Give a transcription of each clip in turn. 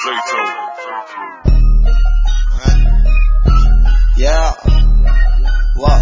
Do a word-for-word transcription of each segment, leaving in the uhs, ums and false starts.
Yeah. What?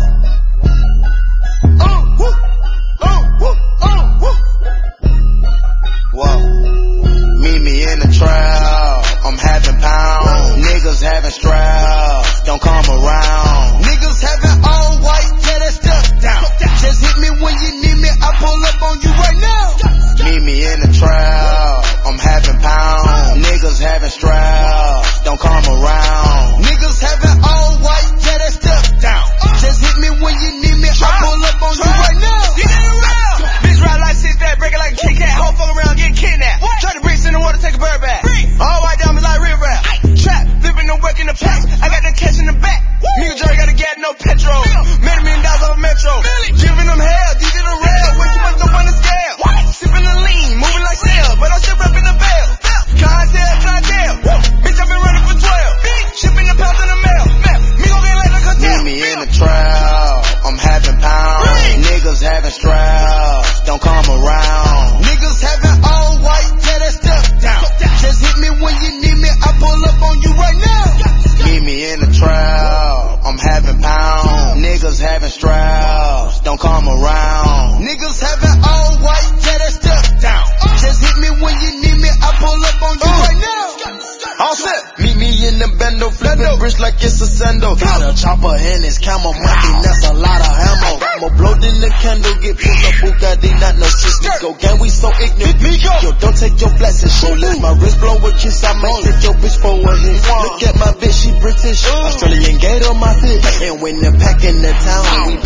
Oh, woo. Oh, woo. Oh, woo. What? Meet me in the trail. I'm having pounds. Niggas having straps. Don't come around. Niggas having all white. Yeah, that stuff down. Just hit me when you need me. I pull up on you right now. Meet me in the trail. I'm having pounds. Niggas having straps. Don't come around. Niggas having all white. Yeah, that stuff down. Just hit me when you need me. I pull up on you right now. You get around. Bitch ride like six that, break it like a Kit Kat. Hoe fuck around, get kidnapped. Try to bricks in the water, take a bird bath. All white diamonds like rip rap. Trap, flipping the work in the packs. I got the cash in the back. Nigga Jerry got a gas, no petrol. Made a million dollars off a metro. Giving them hell, D J the rail. Way too much up on the scale. Sipping the lean, moving like snail, but I'm still repping the bell. Clientele, clientele. Bitch, I've been running for twelve. Shipping the pounds in the mail. Me gon' get like a cartel. Meet me in the trail. I'm having pounds. Niggas having straps. Don't come around. Niggas having all white. Yeah, that stuff down. Just hit me when you need me. I pull up on you right now. Meet me in the trail. I'm having pounds. Niggas having straps. Don't come around. Niggas having all white. Yeah, that stuff down. Just hit me when you need me. I pull up on you right now. All set. Meet me in the bendo, flipping bricks like it's a sendo. Got a chopper in his camel monkey, that's a lot of ammo. I'ma blow in the candle, get pulled up Bugatti, not no shit. Go gang, we so ignorant. Yo, don't take your blessings, show. Let my wrist blow a kiss, I might hit your bitch for a hit. Look at my bitch, she British. Australian gate on my fit. And when the pack in the town, we